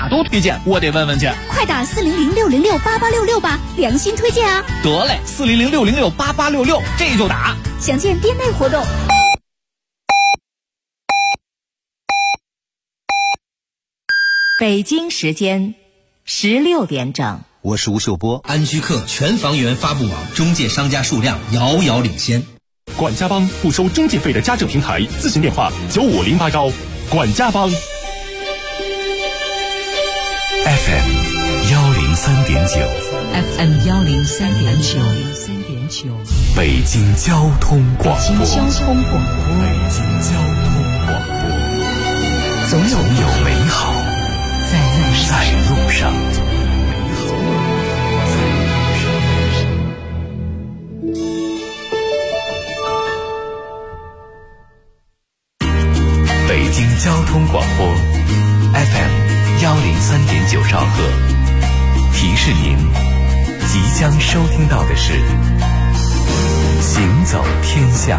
哪都推荐，我得问问去。 快打400-606-8866吧，良心推荐啊！ 得嘞，400-606-8866，这就打。 详见店内活动。 北京时间16点整， 我是吴秀波。 安居客全房源发布网中介商家数量遥遥领先。 管家帮不收中介费的家政平台，咨询电话95081。管家帮。 FM 103.9， 北京交通广播，总有美好在路上。北京交通广播 FM 103.9兆赫，提示您即将收听到的是行走天下。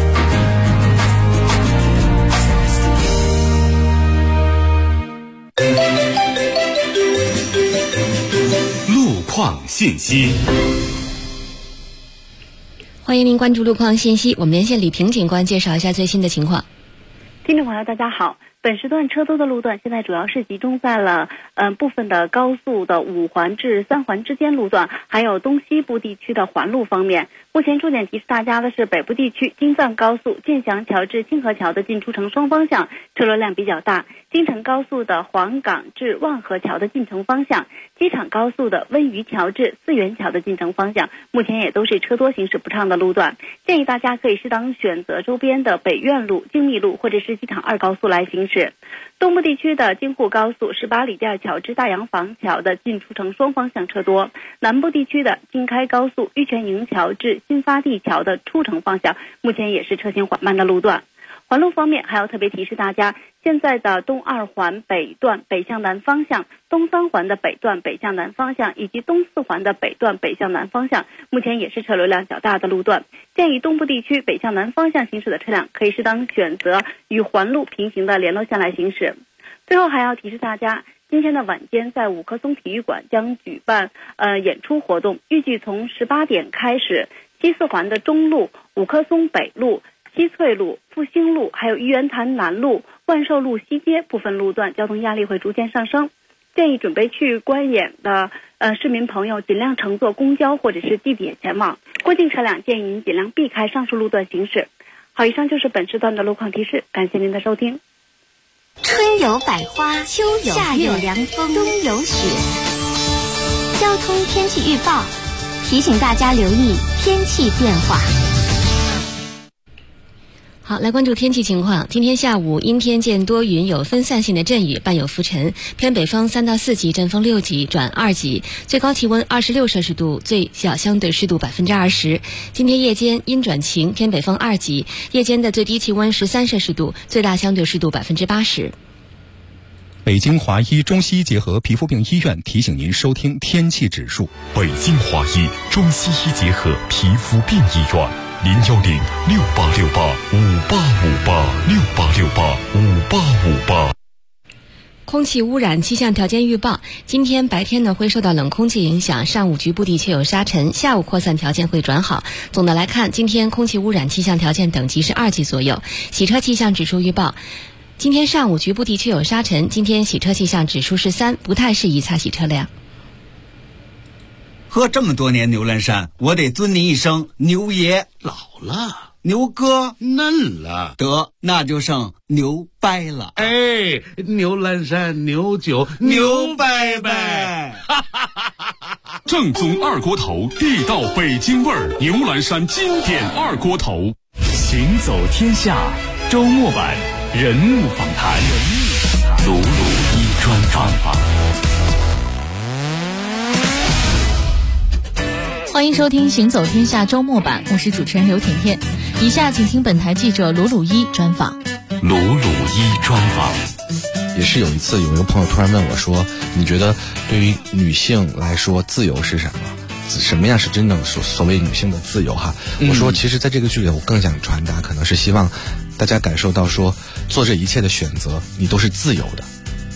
路况信息， 欢迎您关注路况信息，我们连线李平警官介绍一下最新的情况。 听众朋友大家好，本时段车多的路段现在主要是集中在了部分的高速的5环至3环之间路段，还有东西部地区的环路方面。目前重点提示大家的是北部地区京藏高速建祥桥至清河桥的进出城双方向车流量比较大，京承高速的黄岗至万河桥的进城方向，机场高速的温榆桥至四元桥的进城方向目前也都是车多行驶不畅的路段，建议大家可以适当选择周边的北苑路、精密路或者是机场2高速来行驶。东部地区的京沪高速18里店桥至大洋房桥的进出城双方向车多，南部地区的京开高速玉泉营桥至新发地桥的出城方向目前也是车行缓慢的路段。环路方面还要特别提示大家，现在的东2环北段北向南方向、东3环的北段北向南方向以及东4环的北段北向南方向目前也是车流量较大的路段，建议东部地区北向南方向行驶的车辆可以适当选择与环路平行的联络线来行驶。最后还要提示大家，今天的晚间在五棵松体育馆将举办演出活动，预计从18点开始，西4环的中路、五棵松北路、西翠路、复兴路还有玉渊潭南路、万寿路西街部分路段交通压力会逐渐上升，建议准备去观演的市民朋友尽量乘坐公交或者是地铁前往，过境车辆建议您尽量避开上述路段行驶。好，以上就是本时段的路况提示，感谢您的收听。 春有百花，秋有夏有凉风，冬有雪。交通天气预报提醒大家留意天气变化。 好，来关注天气情况。今天下午阴天见多云，有分散性的阵雨，伴有浮尘，偏北风3到4级，阵风6级转2级，最高气温26摄氏度，最小相对湿度20%。今天夜间阴转晴，偏北风2级，夜间的最低气温13摄氏度，最大相对湿度80%。 北京华医中西医结合皮肤病医院提醒您收听天气指数。 北京华医中西医结合皮肤病医院，010-6868-5858，6868-5858。 空气污染气象条件预报，今天白天呢会受到冷空气影响，上午局部地区有沙尘，下午扩散条件会转好。总的来看，今天空气污染气象条件等级是2级左右。洗车气象指数预报，今天上午局部地区有沙尘，今天洗车气象指数是3，不太适宜擦洗车辆。 喝这么多年牛栏山，我得尊您一声牛爷。 老了， 牛哥嫩了， 得那就剩牛掰了。 哎，牛栏山牛酒牛掰掰。 正宗二锅头，地道北京味儿，牛栏山经典二锅头。 行走天下周末版人物访谈， 鲁鲁一专访。 欢迎收听行走天下周末版，我是主持人刘甜甜。以下请听本台记者鲁鲁一专访。 鲁鲁一专访。 也是有一次有一个朋友突然问我说，你觉得对于女性来说自由是什么？什么样是真正所谓女性的自由哈？我说其实在这个剧里我更想传达可能是希望大家感受到说，做这一切的选择你都是自由的，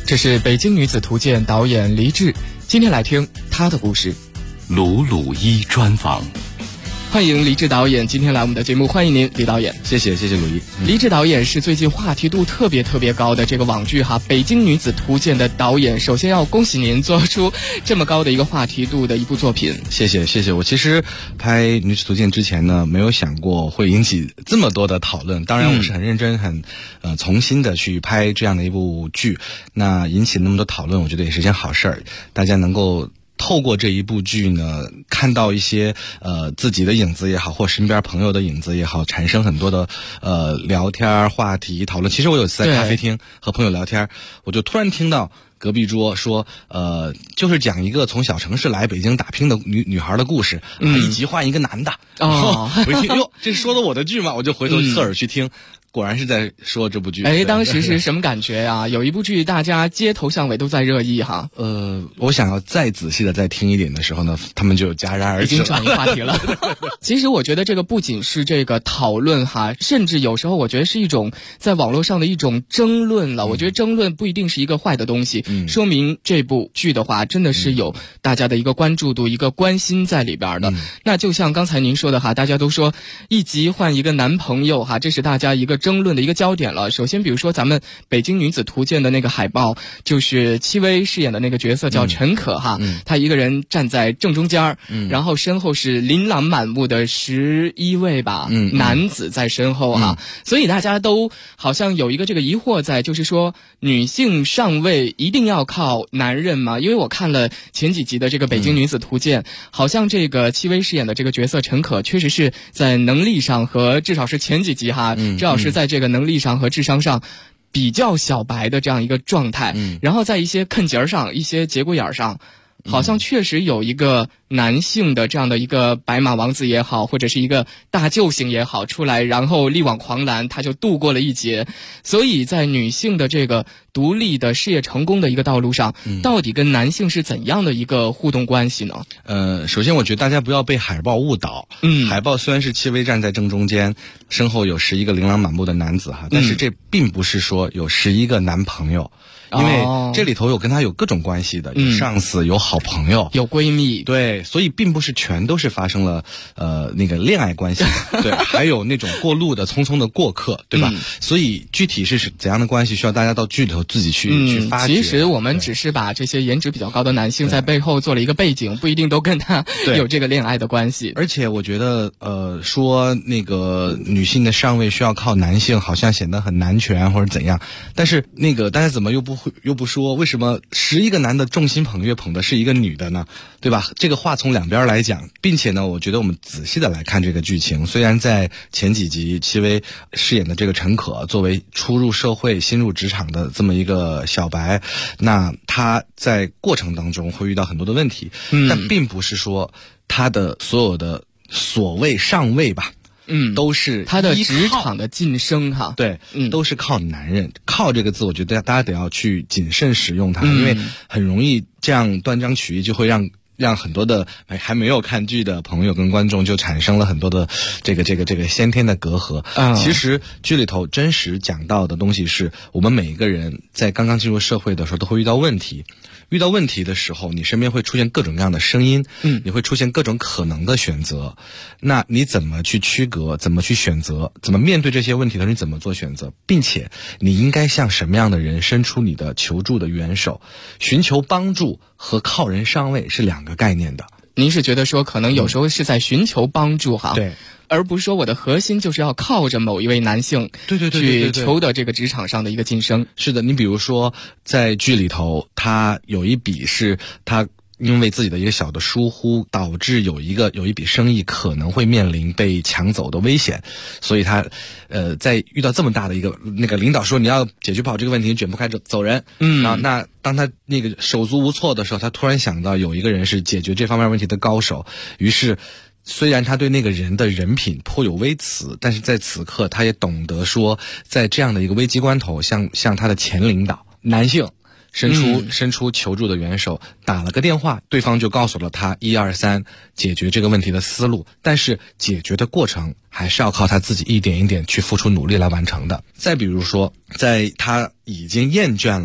这是《北京女子图鉴》导演黎志，今天来听她的故事。 鲁鲁一专访。 欢迎黎志导演今天来我们的节目，欢迎您，李导演。 谢谢鲁一。 黎志导演是最近话题度特别高的这个网剧《北京女子图鉴》的导演，首先要恭喜您做出这么高的一个话题度的一部作品。 谢谢。我其实拍《女子图鉴》之前呢，没有想过会引起这么多的讨论。当然，我是很认真、很从心的去拍这样的一部剧。那引起那么多讨论，我觉得也是件好事儿。大家能够透过这一部剧呢，看到一些自己的影子也好，或身边朋友的影子也好，产生很多的聊天话题讨论。其实我有一次在咖啡厅和朋友聊天，我就突然听到隔壁桌说就是讲一个从小城市来北京打拼的女孩的故事，一集换一个男的。我一听哟，这是说的我的剧吗？我就回头侧耳去听。果然是在说这部剧。 当时是什么感觉呀？有一部剧大家街头巷尾都在热议哈。 我想要再仔细的再听一点的时候呢，他们就戛然而止， 已经转移话题了。其实我觉得这个不仅是这个讨论哈，甚至有时候我觉得是一种在网络上的一种争论了。我觉得争论不一定是一个坏的东西，说明这部剧的话真的是有大家的一个关注度、一个关心在里边的。那就像刚才您说的哈，大家都说一集换一个男朋友哈，这是大家一个争论的一个焦点了。首先比如说咱们《北京女子图鉴》的那个海报，就是戚薇饰演的那个角色叫陈可哈，她一个人站在正中间，然后身后是琳琅满目的11位吧男子在身后哈，所以大家都好像有一个这个疑惑在，就是说女性上位一定要靠男人吗？因为我看了前几集的这个《北京女子图鉴》，好像这个戚薇饰演的这个角色陈可确实是在能力上和至少是前几集哈，至少是在这个能力上和智商上比较小白的这样一个状态，然后在一些坑节上、一些节骨眼上，好像确实有一个男性的这样的一个白马王子也好，或者是一个大救星也好出来，然后力挽狂澜，他就度过了一劫。所以在女性的这个独立的事业成功的一个道路上，到底跟男性是怎样的一个互动关系呢？ 首先我觉得大家不要被海报误导。海报虽然是戚薇站在正中间，身后有11个琳琅满目的男子哈，但是这并不是说有11个男朋友。因为这里头有跟他有各种关系的，有上司，有好朋友， 有闺蜜， 对，所以并不是全都是发生了那个恋爱关系，对，还有那种过路的匆匆的过客，对吧？所以具体是怎样的关系，需要大家到剧里头自己去发掘。 其实我们只是把这些颜值比较高的男性在背后做了一个背景，不一定都跟他有这个恋爱的关系。 而且我觉得说那个女性的上位需要靠男性，好像显得很男权或者怎样，但是那个大家怎么又不说为什么11个男的众星捧月捧的是一个女的呢？对吧？这个话从两边来讲，并且呢，我觉得我们仔细的来看这个剧情，虽然在前几集戚薇饰演的这个陈可作为初入社会、新入职场的这么一个小白，那她在过程当中会遇到很多的问题，但并不是说她的所有的所谓上位吧。都是他的职场的晋升哈， 对，都是靠男人。靠这个字，我觉得大家得要去谨慎使用它，因为很容易这样断章取义，就会让很多的还没有看剧的朋友跟观众就产生了很多的这个先天的隔阂。其实剧里头真实讲到的东西是，我们每一个人在刚刚进入社会的时候都会遇到问题。遇到问题的时候，你身边会出现各种各样的声音，你会出现各种可能的选择。那你怎么去区隔，怎么去选择，怎么面对这些问题的时候你怎么做选择，并且你应该向什么样的人伸出你的求助的援手。寻求帮助和靠人上位是两个概念的。 您是觉得说可能有时候是在寻求帮助哈？ 对。 而不是说我的核心就是要靠着某一位男性去求得这个职场上的一个晋升。 是的，你比如说在剧里头，他有一笔是他因为自己的一个小的疏忽，导致有一笔生意可能会面临被抢走的危险，所以他在遇到这么大的一个那个领导说你要解决不好这个问题，你卷不开走人。然后那当他那个手足无措的时候，他突然想到有一个人是解决这方面问题的高手，于是虽然他对那个人的人品颇有微词，但是在此刻他也懂得说，在这样的一个危机关头，向他的前领导男性伸出求助的援手，打了个电话，对方就告诉了他1、2、3解决这个问题的思路，但是解决的过程还是要靠他自己一点一点去付出努力来完成的。再比如说，在他已经厌倦了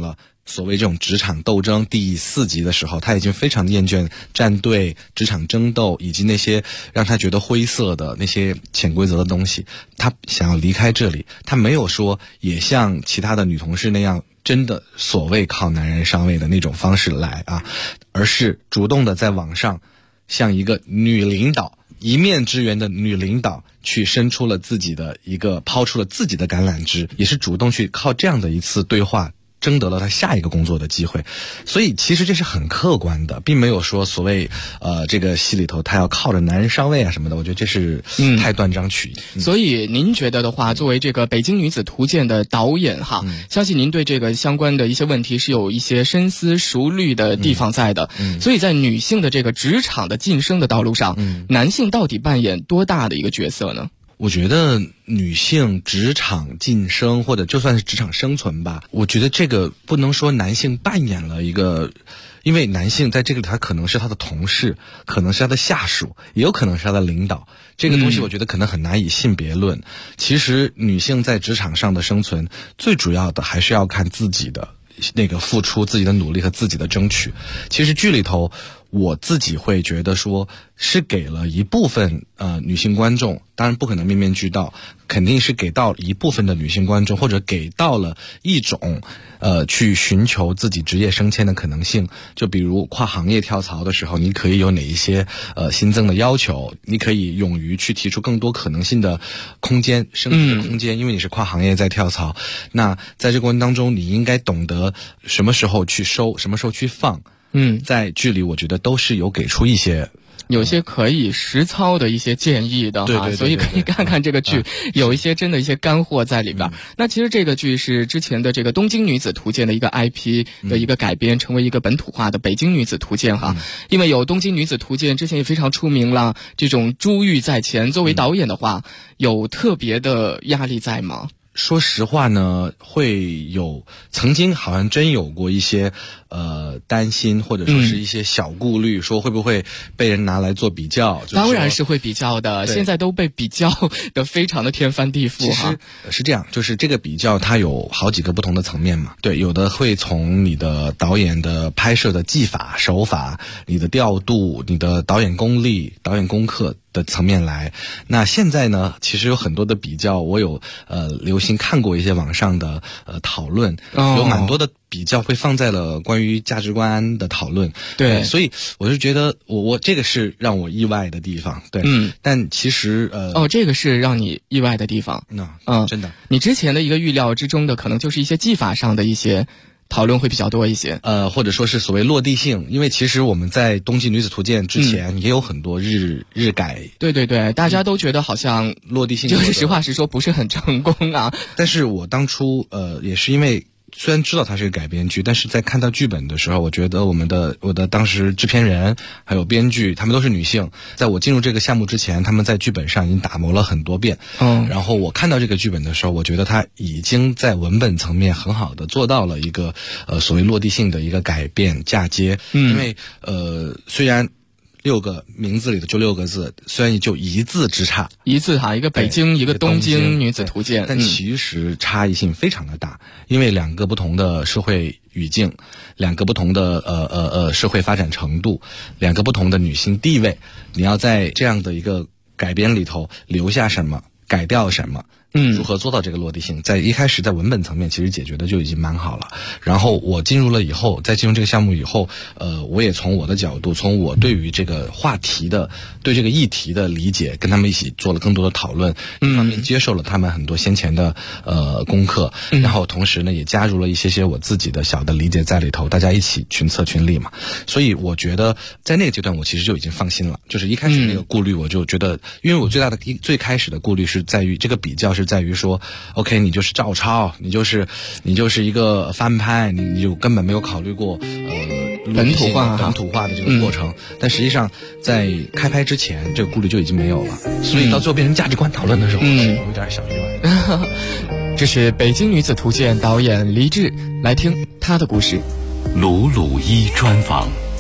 所谓这种职场斗争第4集的时候，他已经非常厌倦站队、职场争斗以及那些让他觉得灰色的那些潜规则的东西，他想要离开这里。他没有说也像其他的女同事那样真的所谓靠男人上位的那种方式来啊，而是主动的在网上像一个女领导，一面之缘的女领导去伸出了自己的抛出了自己的橄榄枝，也是主动去靠这样的一次对话争得了他下一个工作的机会。所以其实这是很客观的，并没有说所谓这个戏里头他要靠着男人上位啊什么的，我觉得这是太断章取义。 所以您觉得的话，作为这个《北京女子图鉴》的导演哈，相信您对这个相关的一些问题是有一些深思熟虑的地方在的。所以在女性的这个职场的晋升的道路上，男性到底扮演多大的一个角色呢？ 我觉得女性职场晋升或者就算是职场生存吧，我觉得这个不能说男性扮演了一个，因为男性在这个里他可能是他的同事，可能是他的下属，也有可能是他的领导，这个东西我觉得可能很难以性别论。其实女性在职场上的生存，最主要的还是要看自己的那个付出，自己的努力和自己的争取。其实剧里头我自己会觉得说是给了一部分女性观众，当然不可能面面俱到，肯定是给到一部分的女性观众，或者给到了一种去寻求自己职业升迁的可能性。就比如跨行业跳槽的时候，你可以有哪一些新增的要求，你可以勇于去提出更多可能性的空间，升级的空间，因为你是跨行业在跳槽。那在这个过程当中，你应该懂得什么时候去收，什么时候去放。在剧里我觉得都是有给出一些有些可以实操的一些建议的哈，所以可以看看这个剧，有一些真的一些干货在里边。那其实这个剧是之前的这个《东京女子图鉴》的一个 IP 的一个改编，成为一个本土化的《北京女子图鉴》哈。因为有《东京女子图鉴》之前也非常出名了，这种珠玉在前，作为导演的话，有特别的压力在吗？ 说实话呢，会有曾经好像真有过一些担心，或者说是一些小顾虑，说会不会被人拿来做比较。 当然是会比较的，现在都被比较的非常的天翻地覆哈。 其实是这样，就是这个比较它有好几个不同的层面嘛。对，有的会从你的导演的拍摄的技法手法，你的调度，你的导演功力、导演功课的层面来。那现在呢，其实有很多的比较，我有留心看过一些网上的讨论，有蛮多的比较会放在了关于价值观的讨论。 对， 所以我就觉得我这个是让我意外的地方。对，但其实这个是让你意外的地方。 真的， 你之前的一个预料之中的，可能就是一些技法上的一些讨论会比较多一些， 或者说是所谓落地性，因为其实我们在《东京女子图鉴》之前也有很多日改。 对对对，大家都觉得好像落地性就是实话实说不是很成功啊。 但是我当初也是因为虽然知道它是个改编剧，但是在看到剧本的时候，我觉得我的当时制片人还有编剧，他们都是女性。在我进入这个项目之前，他们在剧本上已经打磨了很多遍。然后我看到这个剧本的时候，我觉得他已经在文本层面很好的做到了一个所谓落地性的一个改变嫁接。因为虽然6个名字里的就6个字，虽然就一字之差， 一字哈，一个北京，一个东京女子图鉴， 但其实差异性非常的大，因为2个不同的社会语境，2个不同的社会发展程度，2个不同的女性地位，你要在这样的一个改编里头留下什么，改掉什么，如何做到这个落地性，在一开始在文本层面其实解决的就已经蛮好了。然后我进入了以后，在进入这个项目以后，我也从我的角度，从我对于这个话题的对这个议题的理解，跟他们一起做了更多的讨论，一方面接受了他们很多先前的功课，然后同时呢也加入了一些我自己的小的理解在里头，大家一起群策群力嘛。所以我觉得在那个阶段我其实就已经放心了，就是一开始那个顾虑我就觉得，因为我最开始的顾虑是在于这个比较是在于说 OK 你就是照抄，你就是一个翻拍，你就根本没有考虑过本土化的这个过程。但实际上在开拍之前这个顾虑就已经没有了，所以到最后变成价值观讨论的时候，我有点小意外。 这是《北京女子图鉴》导演黎志，来听他的故事。 鲁鲁一专访。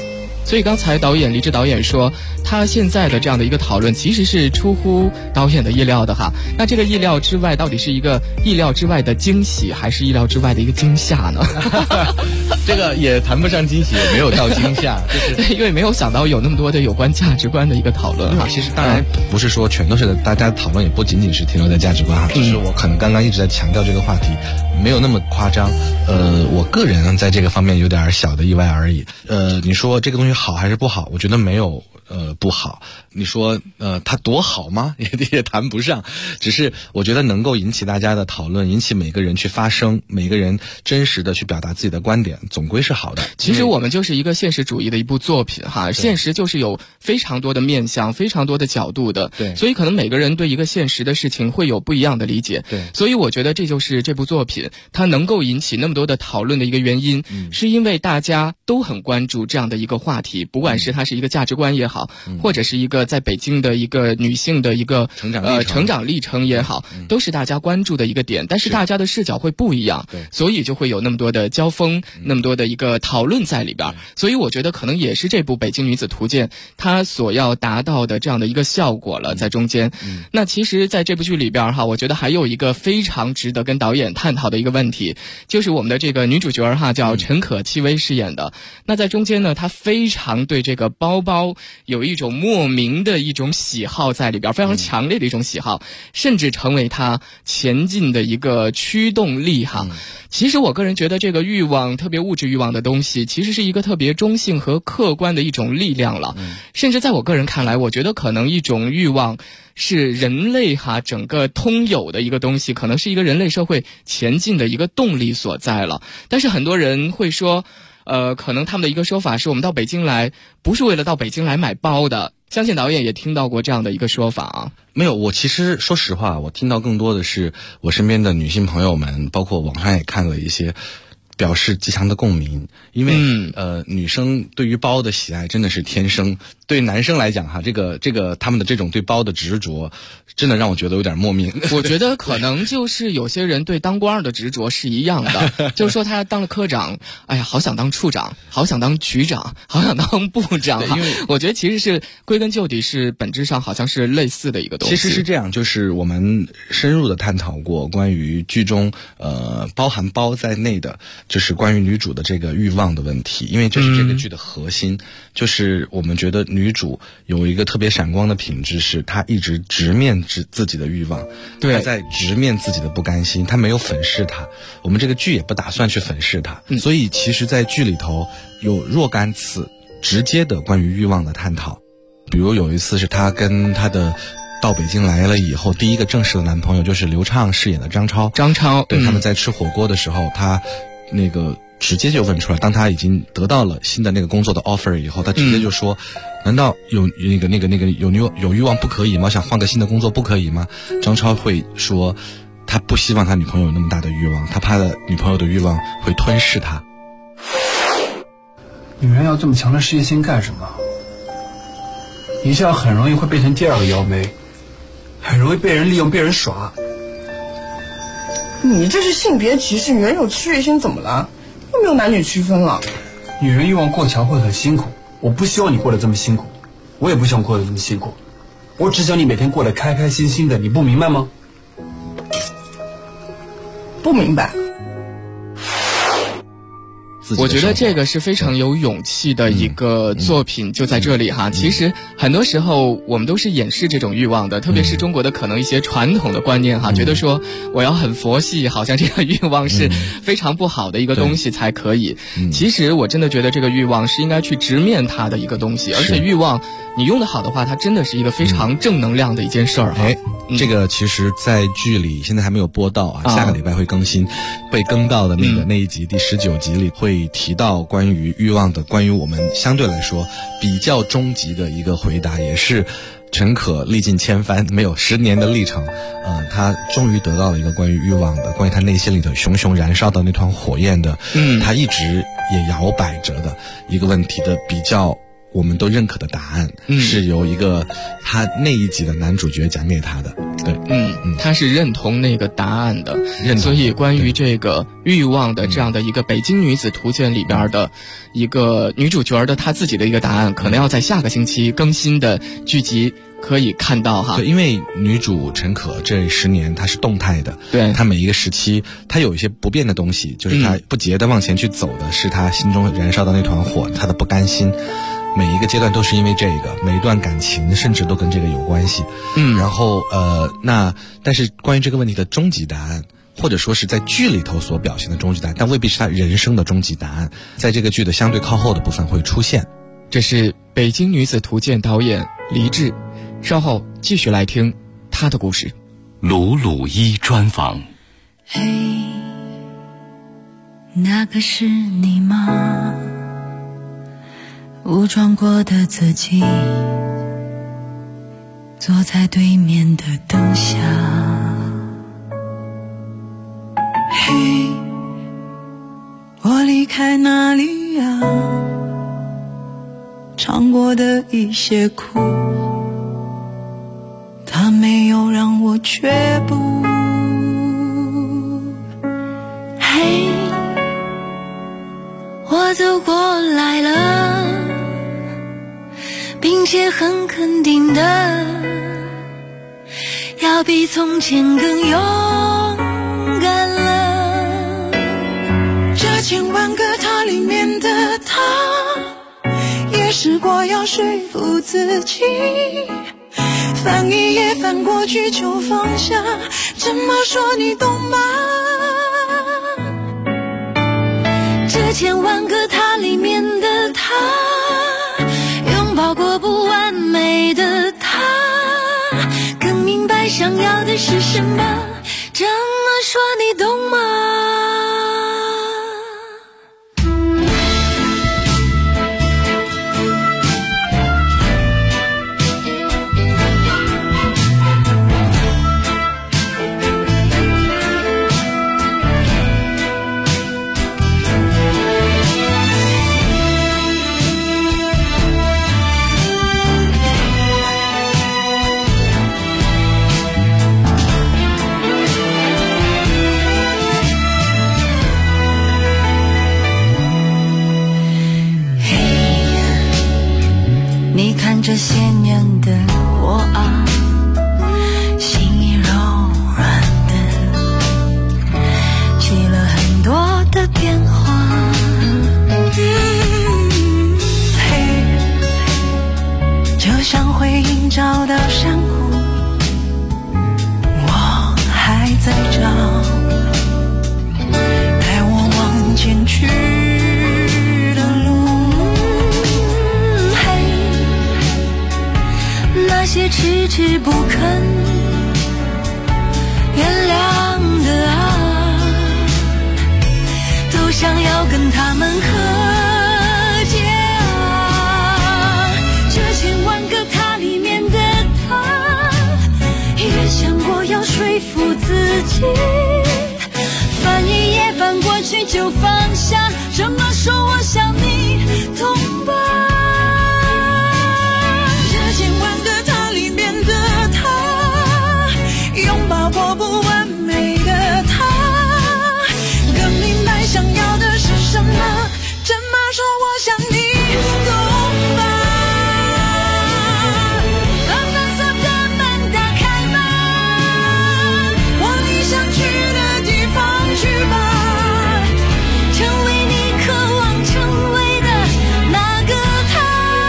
所以刚才李志导演说，他现在的这样的一个讨论其实是出乎导演的意料的哈。那这个意料之外，到底是一个意料之外的惊喜，还是意料之外的一个惊吓呢？ 这个也谈不上惊喜，也没有到惊吓，就是因为没有想到有那么多的有关价值观的一个讨论哈。 其实当然不是说全都是大家讨论，也不仅仅是停留在价值观哈，只是我可能刚刚一直在强调这个话题，没有那么夸张。我个人在这个方面有点小的意外而已。你说这个东西好还是不好？我觉得没有不好。你说它多好吗？也谈不上，只是我觉得能够引起大家的讨论，引起每个人去发声，每个人真实的去表达自己的观点，总归是好的。 其实我们就是一个现实主义的一部作品哈，现实就是有非常多的面向，非常多的角度的， 对， 所以可能每个人对一个现实的事情会有不一样的理解， 对， 所以我觉得这就是这部作品它能够引起那么多的讨论的一个原因，是因为大家都很关注这样的一个话题，不管是它是一个价值观也好，或者是一个在北京的一个女性的一个成长历程也好，都是大家关注的一个点，但是大家的视角会不一样，所以就会有那么多的交锋，那么多的一个讨论在里边，所以我觉得可能也是这部《北京女子图鉴》它所要达到的这样的一个效果了在中间。那其实在这部剧里边哈，我觉得还有一个非常值得跟导演探讨的一个问题，就是我们的这个女主角哈叫陈可戚薇饰演的，那在中间呢，她非常对这个包包有一种莫名的一种喜好在里边，非常强烈的一种喜好，甚至成为她前进的一个驱动力哈。其实我个人觉得这个欲望，特别物质欲望的东西，其实是一个特别中性和客观的一种力量了。甚至在我个人看来，我觉得可能一种欲望是人类整个通有的一个东西，可能是一个人类社会前进的一个动力所在了。但是很多人会说可能他们的一个说法是，我们到北京来不是为了到北京来买包的，相信导演也听到过这样的一个说法啊。 没有，我其实说实话，我听到更多的是我身边的女性朋友们，包括网上也看了一些表示极强的共鸣，因为女生对于包的喜爱真的是天生，对男生来讲这个他们的这种对包的执着，真的让我觉得有点莫名。 我觉得可能就是有些人对当官的执着是一样的，就是说他当了科长，哎呀，好想当处长，好想当局长，好想当部长。因为我觉得其实是归根究底是本质上好像是类似的一个东西。 其实是这样，就是我们深入的探讨过关于剧中包含包在内的，就是关于女主的这个欲望的问题，因为这是这个剧的核心，就是我们觉得女主有一个特别闪光的品质，是她一直直面自己的欲望，她在直面自己的不甘心，她没有粉饰她，我们这个剧也不打算去粉饰她，所以其实在剧里头有若干次直接的关于欲望的探讨，比如有一次是她跟她的到北京来了以后第一个正式的男朋友，就是刘畅饰演的张超，对，他们在吃火锅的时候，他那个直接就问出来，当他已经得到了新的那个工作的 offer 以后，他直接就说，难道有有欲望不可以吗？想换个新的工作不可以吗？张超会说他不希望他女朋友有那么大的欲望，他怕的女朋友的欲望会吞噬他。 女人要这么强的事业心干什么？你这样很容易会变成第二个姚梅，很容易被人利用被人耍。 你这是性别歧视，女人有事业心怎么了？又没有男女区分了。 女人欲望过强会很辛苦，我不希望你过得这么辛苦，我也不希望过得这么辛苦，我只想你每天过得开开心心的，你不明白吗？ 不明白。 我觉得这个是非常有勇气的一个作品，就在这里哈。其实很多时候我们都是掩饰这种欲望的，特别是中国的可能一些传统的观念哈，觉得说我要很佛系，好像这个欲望是非常不好的一个东西才可以。其实我真的觉得这个欲望是应该去直面它的一个东西，而且欲望你用得好的话，它真的是一个非常正能量的一件事儿哈。 这个其实在剧里现在还没有播到啊，下个礼拜会更新，会更到的那一集第19集里会提到关于欲望的，关于我们相对来说比较终极的一个回答，也是陈可历尽千帆，没有10年的历程，他终于得到了一个关于欲望的，关于他内心里头熊熊燃烧的那团火焰的，他一直也摇摆着的一个问题的比较我们都认可的答案，是由一个他那一集的男主角讲给他的。对， 他是认同那个答案的，所以关于这个欲望的这样的一个《北京女子图鉴》里边的一个女主角的她自己的一个答案，可能要在下个星期更新的剧集可以看到哈。 对，因为女主陈可这10年她是动态的， 对， 她每一个时期她有一些不变的东西，就是她不竭的往前去走的，是她心中燃烧的那团火，她的不甘心。每一个阶段都是因为这个，每一段感情甚至都跟这个有关系。然后但是关于这个问题的终极答案，或者说是在剧里头所表现的终极答案，但未必是他人生的终极答案，在这个剧的相对靠后的部分会出现。 这是《北京女子图鉴》导演黎志，稍后继续来听他的故事。 鲁鲁一专访。 嘿，那个是你吗？武装过的自己，坐在对面的灯下。嘿，我离开哪里呀？尝过的一些苦，它没有让我却步。嘿，我走过来了，并且很肯定的，要比从前更勇敢了。这千万个他里面的他，也试过要说服自己，翻一页翻过去就放下，怎么说你懂吗？这千万个他里面的他，拥抱过不完美的他，更明白想要的是什么，这么说你懂吗？这些年的我啊，心已柔软的，起了很多的变化。嘿，就像回音找到山谷，我还在找，带我往前去。那些迟迟不肯原谅的啊，都想要跟他们和解啊。这千万个他里面的他，也想过要说服自己，翻一页翻过去就放下，这么说我想你懂吧？拥抱过不完美的他，更明白想要的是什么，这么说我想你懂吧？把粉色的门打开吧，往你想去的地方去吧，成为你渴望成为的那个他。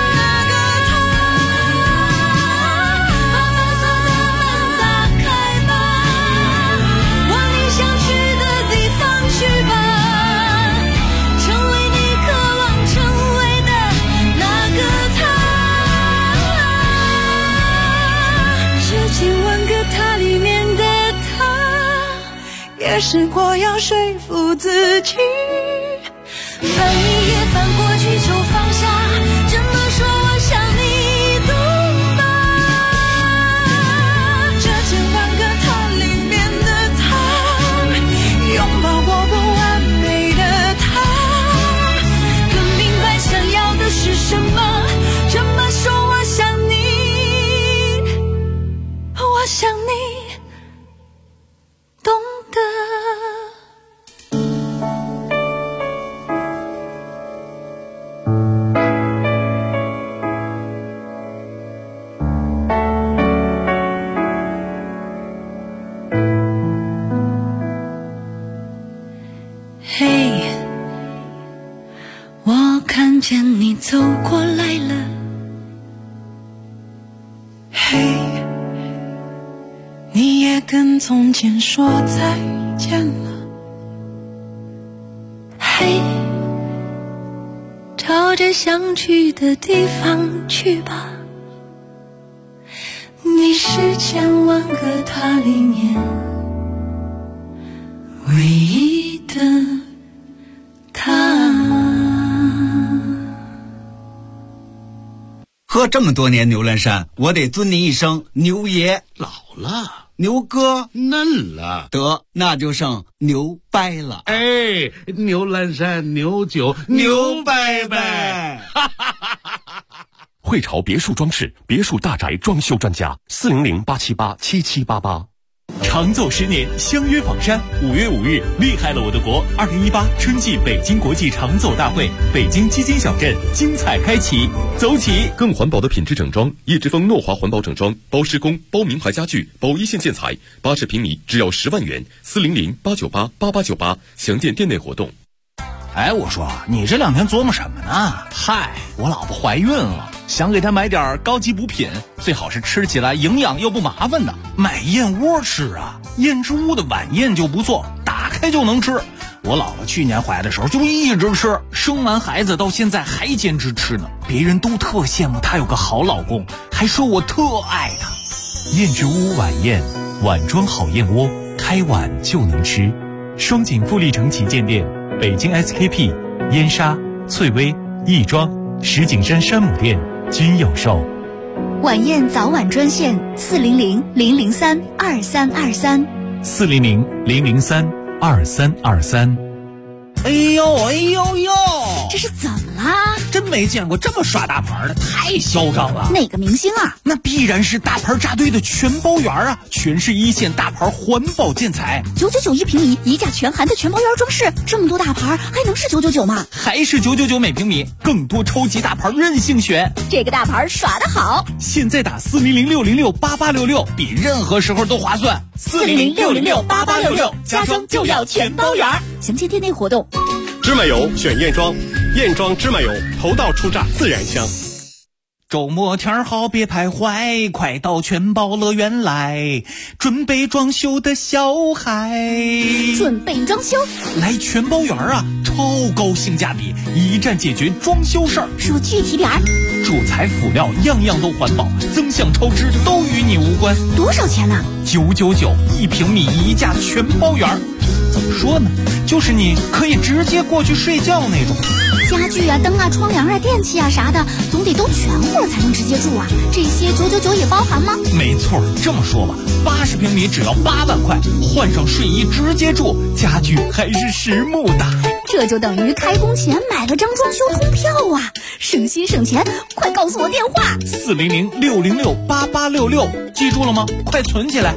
也试过要说服自己，翻一页翻过去就放下，这么说我想你懂吧？这千万个他里面的他，拥抱过不完美的他，更明白想要的是什么， 走过来了。嘿，你也跟从前说再见了。嘿，朝着想去的地方去吧。你是千万个他里面唯一的他。 喝这么多年牛栏山，我得尊你一声牛爷。 老了， 牛哥嫩了， 得那就剩牛掰了。 哎，牛栏山牛酒牛掰掰。 汇潮别墅装饰，别墅大宅装修专家，400-878-7788。 长奏10年，相约访山。5月5日，厉害了我的国！2018春季北京国际长奏大会，北京基金小镇精彩开启，走起！ 更环保的品质整装，叶之峰诺华环保整装，包施工，包名牌家具，包一线建材，80平米只要10万元，400-898-8898，详见店内活动。 哎，我说你这2天琢磨什么呢？嗨，我老婆怀孕了，想给她买点高级补品，最好是吃起来营养又不麻烦的。买燕窝吃啊，燕之屋的晚宴就不错，打开就能吃。我老婆去年怀的时候就一直吃，生完孩子到现在还坚持吃呢。别人都特羡慕她有个好老公，还说我特爱她。 燕之屋晚宴，碗装好燕窝，开碗就能吃。双井富力城旗舰店。北京 SKP、燕莎、翠微、亦庄、石景山山姆店均有售。 晚宴早晚专线400-003-2323。 400-003-2323。 哎呦哎呦呦， 这是怎么啦？ 真没见过这么耍大牌的，太嚣张了。 哪个明星啊？ 那必然是大牌扎堆的全包园啊，全是一线大牌环保建材 ，999一平米，一价全含的全包园装饰，这么多大牌还能是999吗？ 还是999每平米，更多超级大牌任性选。 这个大牌耍得好， 现在打400-606-8866，比任何时候都划算。 400-606-8866，家装就要全包园。详见店内活动。 芝麻油选燕庄，燕庄芝麻油，头道出榨自然香。 周末天好别徘徊，快到全包乐园来，准备装修的小孩。 准备装修来全包园啊，超高性价比，一站解决装修事儿。 说具体点儿， 主材辅料样样都环保，增项超支都与你无关。 多少钱呢 ？999一平米，一价全包园。怎么说呢，就是你可以直接过去睡觉那种。 家具啊、灯啊、窗帘啊、电器啊啥的，总得都全乎了才能直接住啊。这些999也包含吗？ 没错，这么说吧，80平米只要8万块，换上睡衣直接住，家具还是实木的。 这就等于开工前买了张装修通票啊，省心省钱。快告诉我电话 ，400-606-8866，记住了吗？快存起来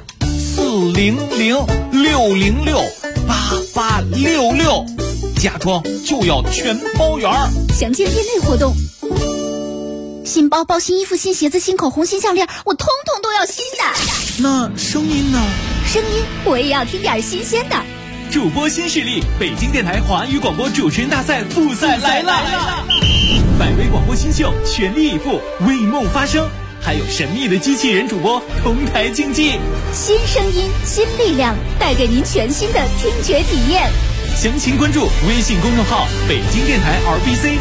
，400-606-8866，家装就要全包圆。 详见店内活动。新包包、新衣服、新鞋子、新口红、新项链，我通通都要新的。 那声音呢？ 声音我也要听点新鲜的。 主播新势力，北京电台华语广播主持人大赛复赛来了！百位广播新秀全力以赴，为梦发声，还有神秘的机器人主播同台竞技。 新声音，新力量，带给您全新的听觉体验。 详情关注微信公众号北京电台 RBC。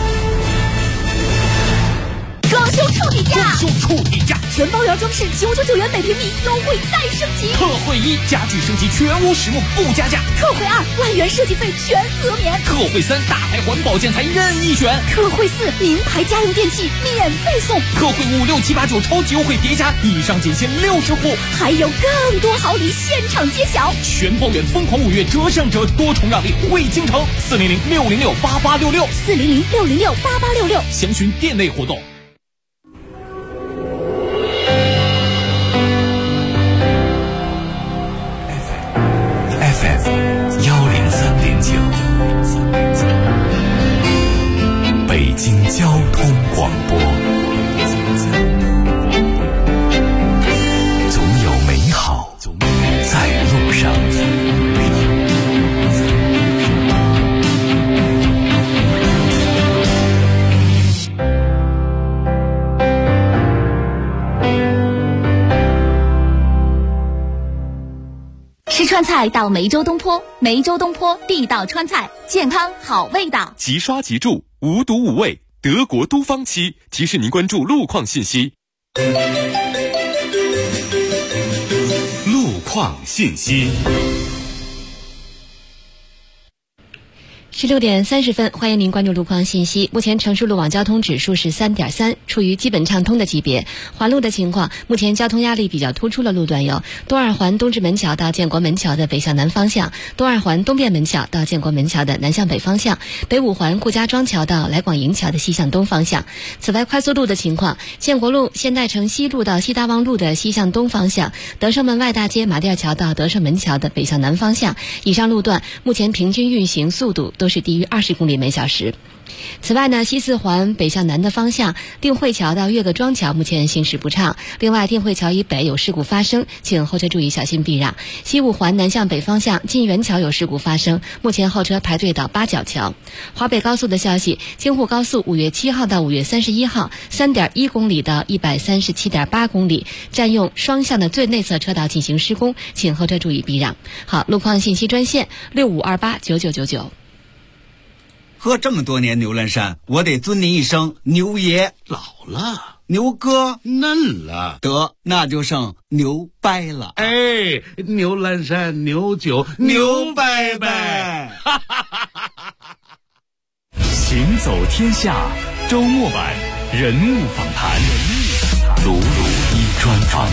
装修处理价， 全包园装饰999元每平米，优惠再升级。 特惠1，家具升级全屋实木不加价。 特惠2，万元设计费全额免。 特惠3，大牌环保建材任意选。 特惠4，名牌家用电器免费送。 特惠5、6、7、8、9超级优惠叠加，以上仅限60户， 还有更多好礼现场揭晓。 全包圆疯狂5月折上折，多重让利惠京城。400-606-8866，400-606-8866，详询店内活动。 北京交通广播，总有美好在路上。 川菜到梅州东坡，梅州东坡地道川菜，健康好味道。 即刷即住，无毒无味，德国都方漆提示您关注路况信息。路况信息。 16点30分，欢迎您关注路况信息。目前城市路网交通指数是3.3，处于基本畅通的级别。环路的情况，目前交通压力比较突出的路段有东二环东直门桥到建国门桥的北向南方向，东二环东便门桥到建国门桥的南向北方向，北五环顾家庄桥到来广营桥的西向东方向。此外，快速路的情况，建国路现代城西路到西大望路的西向东方向，德胜门外大街马甸桥到德胜门桥的北向南方向。以上路段目前平均运行速度都是低于20公里每小时。此外呢，西四环北向南的方向，定慧桥到岳各庄桥目前行驶不畅。另外，定慧桥以北有事故发生，请后车注意小心避让。西五环南向北方向，晋源桥有事故发生，目前后车排队到八角桥。华北高速的消息，京沪高速5月7号到5月31号 3.1 公里到 137.8 公里，占用双向的最内侧车道进行施工，请后车注意避让。好，路况信息专线65289999。 喝这么多年牛栏山，我得尊您一声牛爷。 老了， 牛哥嫩了， 得那就剩牛掰了。 哎，牛栏山牛酒牛掰掰。 行走天下周末版人物访谈，鲁鲁一专访。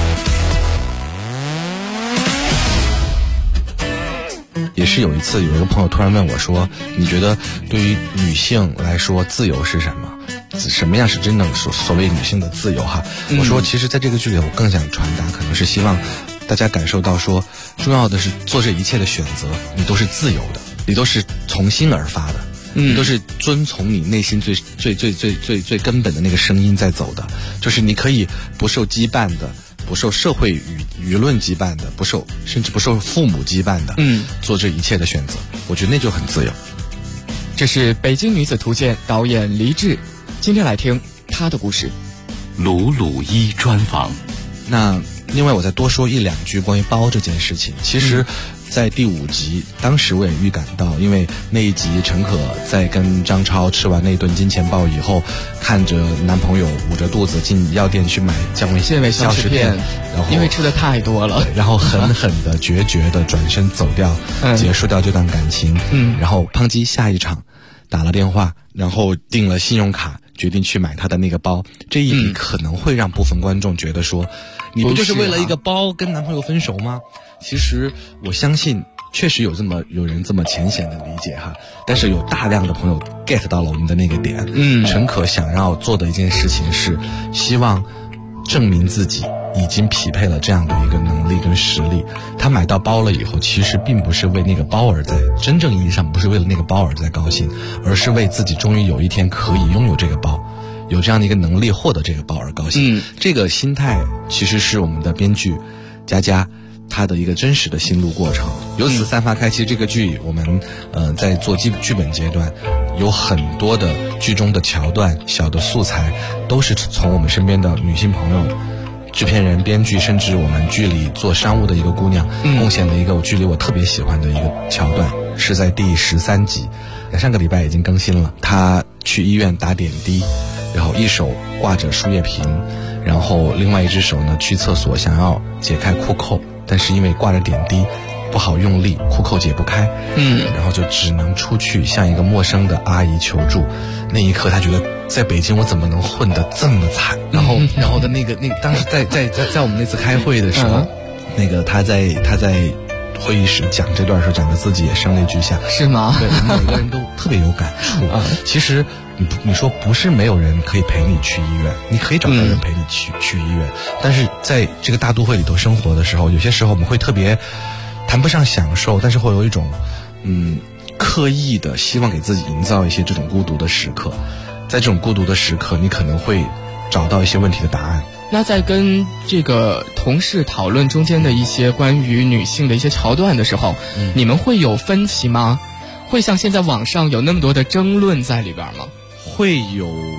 也是有一次，有一个朋友突然问我说：“你觉得对于女性来说，自由是什么？什么样是真正所谓女性的自由？”哈，我说，其实在这个剧里，我更想传达，可能是希望大家感受到说，重要的是做这一切的选择，你都是自由的，你都是从心而发的，你都是遵从你内心最根本的那个声音在走的，就是你可以不受羁绊的。不受社会舆论羁绊的，甚至不受父母羁绊的，做这一切的选择，我觉得那就很自由。 这是《北京女子图鉴》导演黎志，今天来听她的故事。 鲁鲁一专访。 那另外我再多说1-2句关于包这件事情。其实在第5集，当时我也预感到，因为那一集陈可在跟张超吃完那顿金钱豹以后，看着男朋友捂着肚子进药店去买健胃消食片，然后因为吃的太多了， 然后狠狠的决绝的转身走掉，结束掉这段感情。然后胖基下一场打了电话，然后订了信用卡，决定去买他的那个包。这一笔可能会让部分观众觉得说，你不就是为了一个包跟男朋友分手吗？其实我相信确实有人这么浅显的理解哈，但是有大量的朋友 get 到了我们的那个点。陈可想要做的一件事情是希望证明自己已经匹配了这样的一个能力跟实力。他买到包了以后，其实并不是为那个包而在，真正意义上不是为了那个包而在高兴，而是为自己终于有一天可以拥有这个包，有这样的一个能力获得这个包而高兴。这个心态其实是我们的编剧佳佳他的一个真实的心路过程，由此散发开。其实这个剧我们在做剧本阶段，有很多的剧中的桥段、小的素材，都是从我们身边的女性朋友、制片人、编剧，甚至我们剧里做商务的一个姑娘，贡献了一个剧里我特别喜欢的一个桥段，是在第13集，上个礼拜已经更新了。她去医院打点滴，然后一手挂着输液瓶，然后另外一只手呢去厕所想要解开裤扣，但是因为挂着点滴不好用力，裤扣解不开，然后就只能出去向一个陌生的阿姨求助。那一刻他觉得在北京我怎么能混得这么惨，然后的那个当时在我们那次开会的时候，那个他在会议室讲这段时候讲的自己也声泪俱下。 是吗？ 对，每个人都特别有感触。其实你说不是没有人可以陪你去医院，你可以找到人陪你去医院，但是在这个大都会里头生活的时候，有些时候我们会特别谈不上享受，但是会有一种刻意的希望给自己营造一些这种孤独的时刻。在这种孤独的时刻，你可能会找到一些问题的答案。 那在跟这个同事讨论中间的一些关于女性的一些桥段的时候，你们会有分歧吗？会像现在网上有那么多的争论在里边吗？ 会有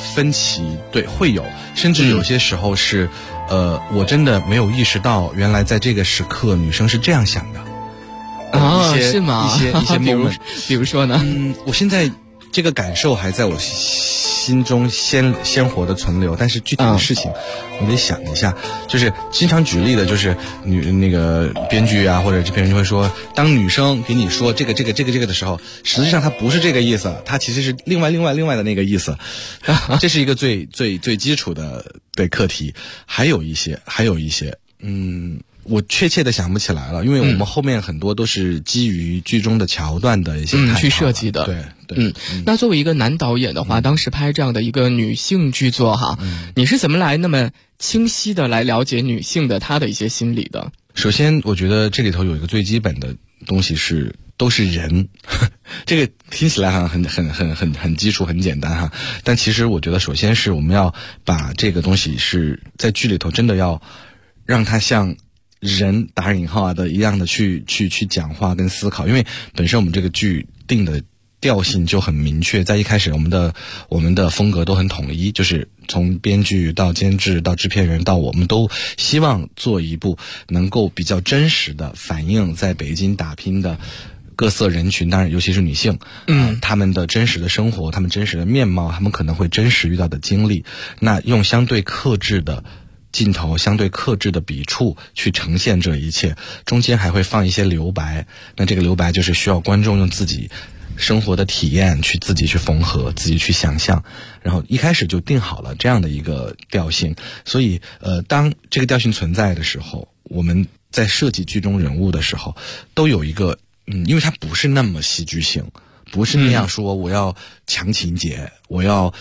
分歧，对，会有，甚至有些时候是，我真的没有意识到，原来在这个时刻女生是这样想的。 是吗？ 一些比如说呢？ 我现在这个感受还在我心中鲜活的存留，但是具体的事情我得想一下。就是经常举例的，就是那个编剧啊或者制片人就会说，当女生给你说这个的时候，实际上它不是这个意思，它其实是另外的那个意思。这是一个最基础的课题。还有一些，我确切的想不起来了，因为我们后面很多都是基于剧中的桥段的一些去设计的。 对。 那作为一个男导演的话，当时拍这样的一个女性剧作哈，你是怎么来那么清晰的来了解女性的她的一些心理的？ 首先，我觉得这里头有一个最基本的东西是都是人，这个听起来好像很基础很简单哈，但其实我觉得首先是我们要把这个东西是在剧里头真的要让它像人打引号的一样的去讲话跟思考，因为本身我们这个剧定的调性就很明确，在一开始我们的风格都很统一，就是从编剧到监制到制片人到我们都希望做一部能够比较真实的反映在北京打拼的各色人群，当然尤其是女性，他们的真实的生活，他们真实的面貌，他们可能会真实遇到的经历，那用相对克制的镜头，相对克制的笔触去呈现这一切，中间还会放一些留白，那这个留白就是需要观众用自己生活的体验去自己去缝合，自己去想象，然后一开始就定好了这样的一个调性。所以当这个调性存在的时候，我们在设计剧中人物的时候都有一个因为它不是那么戏剧性，不是那样说我要强情节，我要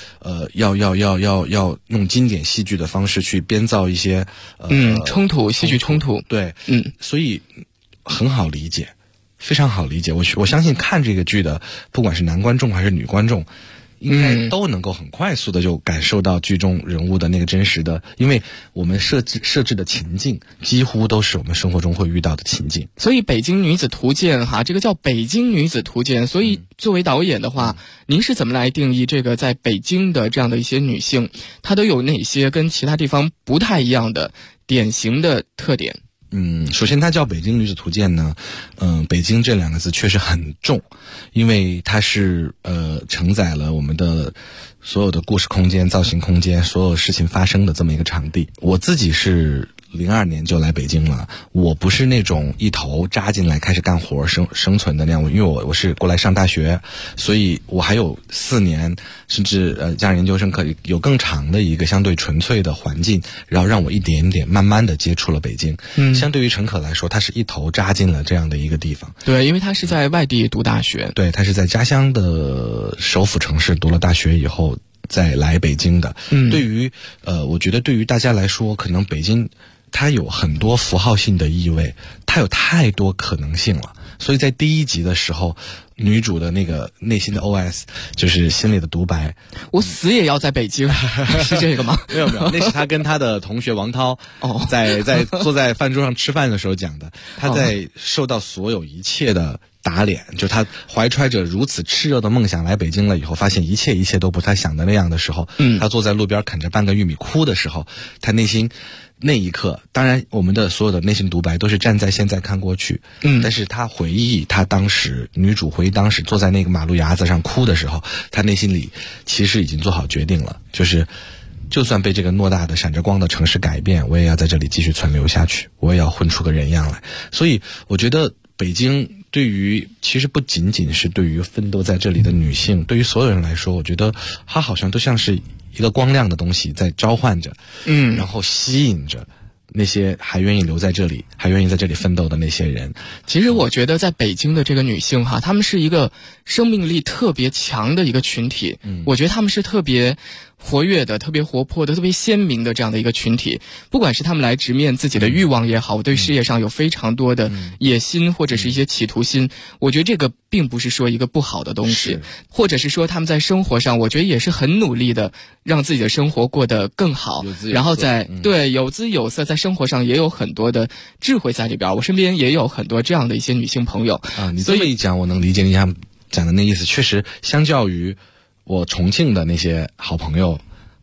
用经典戏剧的方式去编造一些冲突，戏剧冲突。 对，所以很好理解，非常好理解。我相信看这个剧的，不管是男观众还是女观众，应该都能够很快速的就感受到剧中人物的那个真实的，因为我们设置的情境几乎都是我们生活中会遇到的情境。 所以《北京女子图鉴》哈，这个叫《北京女子图鉴》，所以作为导演的话，您是怎么来定义这个在北京的这样的一些女性，她都有哪些跟其他地方不太一样的典型的特点？ 首先它叫北京女子图鉴呢，北京这两个字确实很重，因为它是承载了我们的所有的故事空间、造型空间、所有事情发生的这么一个场地。我自己是02年就来北京了，我不是那种一头扎进来开始干活生存的那样，因为我是过来上大学，所以我还有4年甚至加上研究生可以有更长的一个相对纯粹的环境，然后让我一点点慢慢的接触了北京。相对于陈可来说，他是一头扎进了这样的一个地方。 对，因为他是在外地读大学。 对，他是在家乡的首府城市读了大学以后再来北京的。对于我觉得对于大家来说，可能北京它有很多符号性的意味，它有太多可能性了。所以在第1集的时候，女主的那个内心的 OS 就是心里的独白， 我死也要在北京，是这个吗？ 没有，那是她跟她的同学王涛在坐在饭桌上吃饭的时候讲的。她在受到所有一切的打脸，就她怀揣着如此炽热的梦想来北京了以后，发现一切都不太想的那样的时候，她坐在路边啃着半个玉米哭的时候，她内心那一刻，当然我们的所有的内心独白都是站在现在看过去，但是她回忆她当时，女主回忆当时坐在那个马路牙子上哭的时候，她内心里其实已经做好决定了，就是就算被这个偌大的闪着光的城市改变，我也要在这里继续存留下去，我也要混出个人样来。所以我觉得北京对于其实不仅仅是对于奋斗在这里的女性，对于所有人来说，我觉得它好像都像是一个光亮的东西在召唤着，然后吸引着那些还愿意留在这里、还愿意在这里奋斗的那些人。 其实我觉得在北京的这个女性哈，她们是一个生命力特别强的一个群体。我觉得她们是特别活跃的、特别活泼的、特别鲜明的这样的一个群体。不管是她们来直面自己的欲望也好，对事业上有非常多的野心或者是一些企图心，我觉得这个并不是说一个不好的东西，或者是说她们在生活上，我觉得也是很努力的让自己的生活过得更好，然后在对有姿有色，在生活上也有很多的智慧在里边。我身边也有很多这样的一些女性朋友啊。你这么一讲，我能理解你想讲的那意思。确实，相较于我重庆的那些好朋友，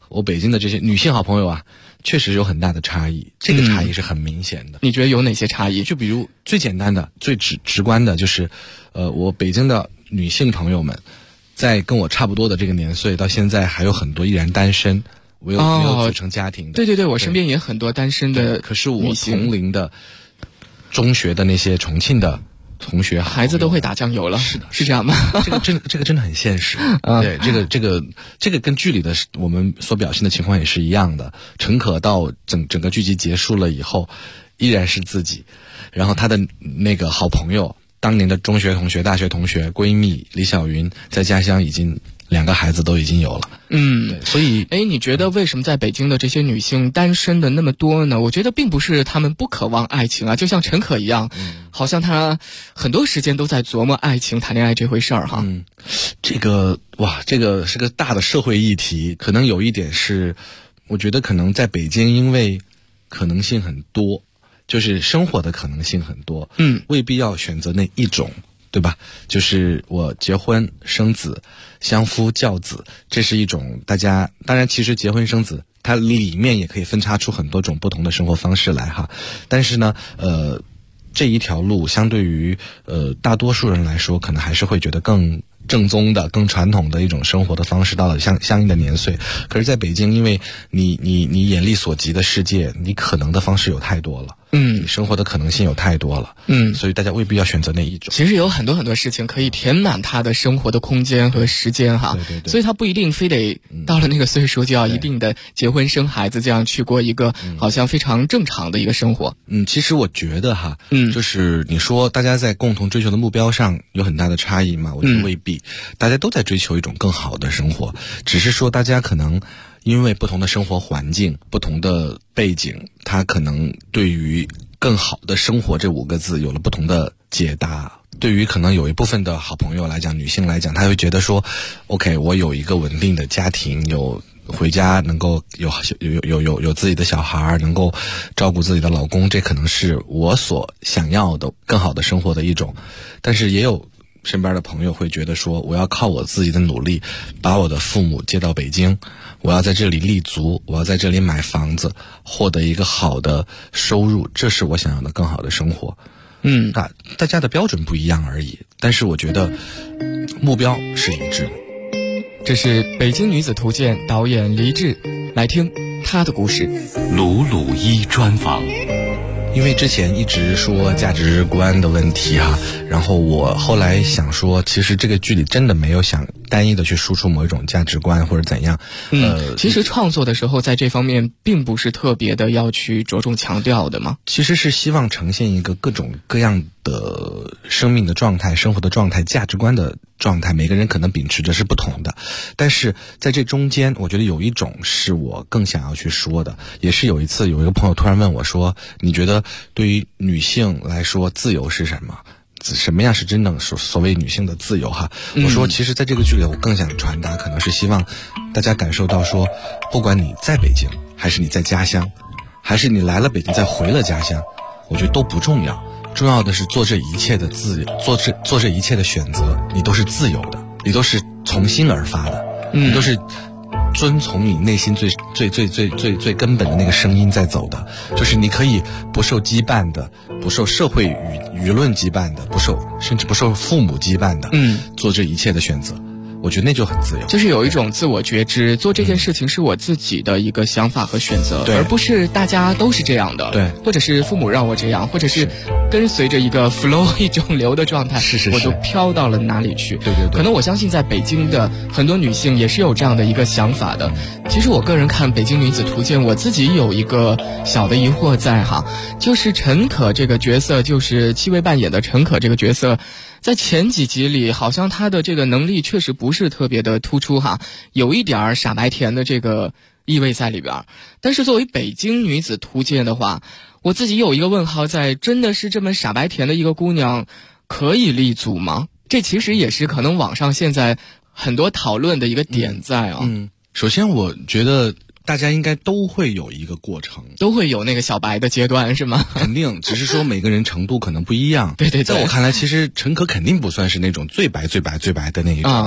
我北京的这些女性好朋友啊，确实有很大的差异，这个差异是很明显的。 你觉得有哪些差异？ 就比如最简单的、最直观的，就是我北京的女性朋友们，在跟我差不多的这个年岁，到现在还有很多依然单身，没有组成家庭的。 对对对，我身边也很多单身的。 可是我同龄的中学的那些重庆的同学孩子都会打酱油了， 是的， 是这样吗？ 这个真的很现实。对，这个跟剧里的我们所表现的情况也是一样的。陈可到整个剧集结束了以后，依然是自己，然后他的那个好朋友，当年的中学同学、大学同学、闺蜜李小云，在家乡已经2个孩子都已经有了。对，所以你觉得为什么在北京的这些女性单身的那么多呢？我觉得并不是她们不渴望爱情啊，就像陈可一样，好像她很多时间都在琢磨爱情、谈恋爱这回事儿哈。 这个是个大的社会议题，可能有一点是，我觉得可能在北京，因为可能性很多，就是生活的可能性很多，未必要选择那一种。对吧？就是我结婚生子，相夫教子，这是一种大家当然其实结婚生子它里面也可以分叉出很多种不同的生活方式来哈。但是呢这一条路相对于大多数人来说，可能还是会觉得更正宗的、更传统的一种生活的方式，到了相应的年岁。可是在北京，因为你眼力所及的世界，你可能的方式有太多了，你生活的可能性有太多了，所以大家未必要选择那一种。 其实有很多事情可以填满他的生活的空间和时间哈。 对， 所以他不一定非得到了那个岁数就要一定的结婚生孩子，这样去过一个好像非常正常的一个生活。 其实我觉得哈，就是你说大家在共同追求的目标上有很大的差异嘛，我觉得未必，大家都在追求一种更好的生活，只是说大家可能因为不同的生活环境、不同的背景，他可能对于更好的生活这5个字有了不同的解答。对于可能有一部分的好朋友来讲，女性来讲，她会觉得说 OK， 我有一个稳定的家庭，有回家能够有自己的小孩，能够照顾自己的老公，这可能是我所想要的更好的生活的一种。但是也有身边的朋友会觉得说，我要靠我自己的努力把我的父母接到北京，我要在这里立足，我要在这里买房子，获得一个好的收入，这是我想要的更好的生活。大家的标准不一样而已，但是我觉得目标是一致的。 这是《北京女子图鉴》导演黎志，来听她的故事。 鲁鲁一专访。 因为之前一直说价值观的问题哈，然后我后来想说，其实这个剧里真的没有想单一的去输出某一种价值观或者怎样。 其实创作的时候在这方面并不是特别的要去着重强调的嘛。 其实是希望呈现一个各种各样的生命的状态、生活的状态、价值观的状态，每个人可能秉持着是不同的，但是在这中间，我觉得有一种是我更想要去说的。也是有一次有一个朋友突然问我说，你觉得对于女性来说自由是什么？什么样是真正所谓女性的自由哈？我说其实在这个剧里我更想传达，可能是希望大家感受到说，不管你在北京还是你在家乡，还是你来了北京再回了家乡，我觉得都不重要，重要的是做这一切的自由，做这一切的选择，你都是自由的，你都是从心而发的，你都是遵从你内心最根本的那个声音在走的，就是你可以不受羁绊的，不受社会舆论羁绊的，甚至不受父母羁绊的，做这一切的选择。我觉得那就很自由， 就是有一种自我觉知，做这件事情是我自己的一个想法和选择，而不是大家都是这样的， 对， 或者是父母让我这样，或者是跟随着一个 flow 一种流的状态， 是我就飘到了哪里去。 对， 可能我相信在北京的很多女性也是有这样的一个想法的。其实我个人看《北京女子图鉴》，我自己有一个小的疑惑在哈，就是陈可这个角色，就是戚薇扮演的陈可这个角色，在前几集里好像她的这个能力确实不是特别的突出哈，有一点傻白甜的这个意味在里边。但是作为北京女子图鉴的话，我自己有一个问号在，真的是这么傻白甜的一个姑娘可以立足吗？这其实也是可能网上现在很多讨论的一个点在啊。 首先我觉得大家应该都会有一个过程， 都会有那个小白的阶段是吗？ 肯定，只是说每个人程度可能不一样。 对， 在我看来，其实陈可肯定不算是那种最白的那一种。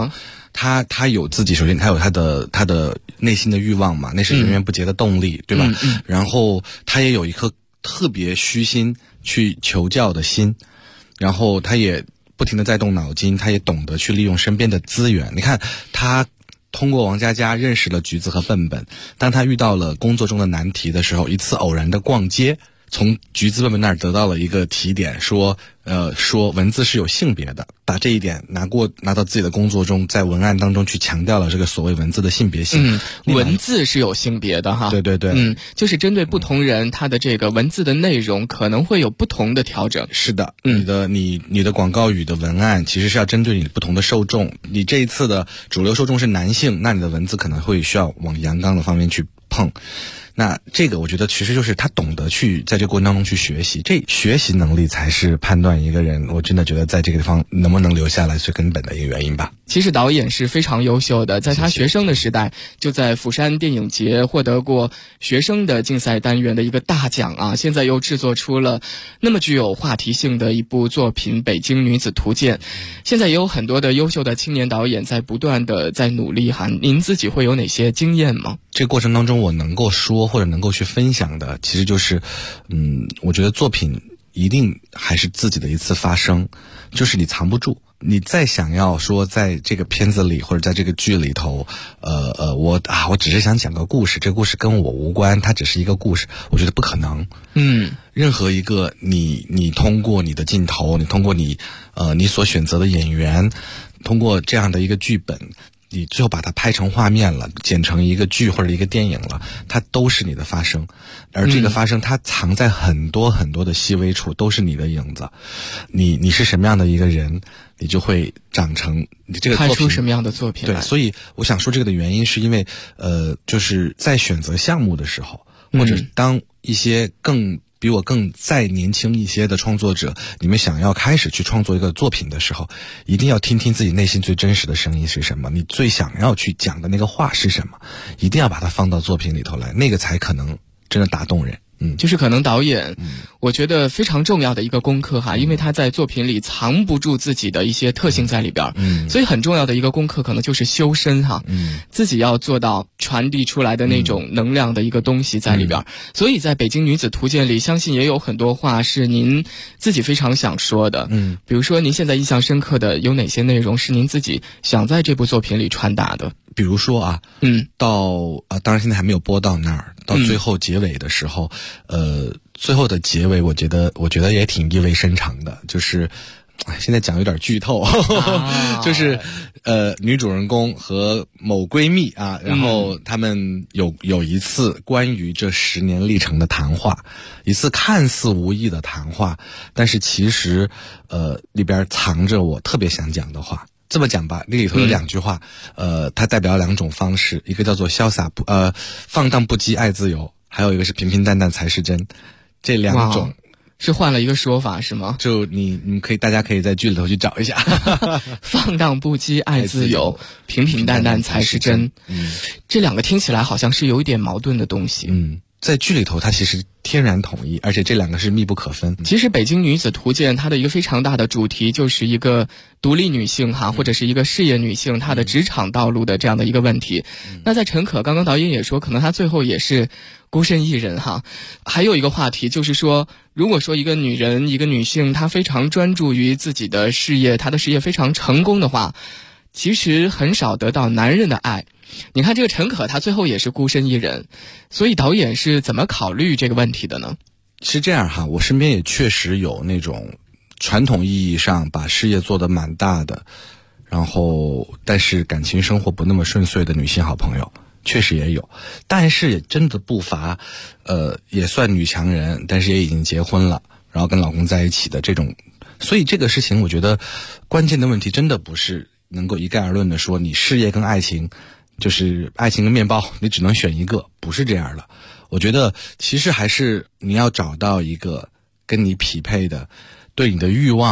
他有自己，首先他有他的内心的欲望嘛，那是源源不竭的动力，对吧？然后他也有一颗特别虚心去求教的心，然后他也不停地在动脑筋，他也懂得去利用身边的资源。你看他通过王佳佳认识了橘子和笨笨，当他遇到了工作中的难题的时候，一次偶然的逛街，从橘子笨笨那儿得到了一个提点，说文字是有性别的，把这一点拿到自己的工作中，在文案当中去强调了这个所谓文字的性别性。 文字是有性别的哈。 对对对。 就是针对不同人，他的这个文字的内容可能会有不同的调整。 是的，你的广告语的文案其实是要针对你不同的受众。你这一次的主流受众是男性，那你的文字可能会需要往阳刚的方面去碰。那这个我觉得其实就是他懂得去在这个过程当中去学习，这学习能力才是判断一个人，我真的觉得在这个地方能不能留下来最根本的一个原因吧。 其实导演是非常优秀的，在他学生的时代就在釜山电影节获得过学生的竞赛单元的一个大奖啊，现在又制作出了那么具有话题性的一部作品《北京女子图鉴》。现在也有很多的优秀的青年导演在不断的在努力哈，您自己会有哪些经验吗？ 这个过程当中我能够说或者能够去分享的，其实就是我觉得作品一定还是自己的一次发声，就是你藏不住，你再想要说在这个片子里或者在这个剧里头我只是想讲个故事，这个故事跟我无关，它只是一个故事，我觉得不可能。任何一个你通过你的镜头，你通过你所选择的演员，通过这样的一个剧本，你最后把它拍成画面了，剪成一个剧或者一个电影了，它都是你的发声。而这个发声它藏在很多很多的细微处，都是你的影子。你是什么样的一个人，你就会长成你这个作品， 拍出什么样的作品来。 对，所以我想说这个的原因是因为就是在选择项目的时候，或者当一些比我更再年轻一些的创作者，你们想要开始去创作一个作品的时候，一定要听听自己内心最真实的声音是什么，你最想要去讲的那个话是什么，一定要把它放到作品里头来，那个才可能真的打动人。 就是可能导演我觉得非常重要的一个功课哈，因为他在作品里藏不住自己的一些特性在里边，所以很重要的一个功课可能就是修身哈，自己要做到传递出来的那种能量的一个东西在里边。所以在北京女子图鉴里，相信也有很多话是您自己非常想说的。比如说您现在印象深刻的有哪些内容是您自己想在这部作品里传达的？ 比如说当然现在还没有播到那儿，到最后结尾的时候，最后的结尾我觉得也挺意味深长的，就是现在讲有点剧透，就是女主人公和某闺蜜啊，然后他们有一次关于这10年历程的谈话，一次看似无意的谈话，但是其实里边藏着我特别想讲的话。这么讲吧，那里头有2句话，它代表2种方式，一个叫做潇洒放荡不羁爱自由，还有一个是平平淡淡才是真。这2种是换了一个说法是吗？ 就大家可以在剧里头去找一下。 放荡不羁爱自由，平平淡淡才是真。这2个听起来好像是有一点矛盾的东西。 在剧里头它其实天然统一，而且这2个是密不可分。 其实北京女子图鉴它的一个非常大的主题就是一个独立女性哈，或者是一个事业女性她的职场道路的这样的一个问题。那在陈可刚刚导演也说，可能她最后也是孤身一人哈。还有一个话题就是说，如果说一个女人一个女性她非常专注于自己的事业，她的事业非常成功的话，其实很少得到男人的爱。你看这个陈可她最后也是孤身一人，所以导演是怎么考虑这个问题的呢？ 是这样哈，我身边也确实有那种传统意义上把事业做得蛮大的，然后但是感情生活不那么顺遂的女性好朋友，确实也有，但是也真的不乏也算女强人，但是也已经结婚了，然后跟老公在一起的这种。所以这个事情我觉得关键的问题真的不是能够一概而论的说你事业跟爱情，就是爱情跟面包你只能选一个，不是这样的。我觉得其实还是你要找到一个跟你匹配的，对你的欲望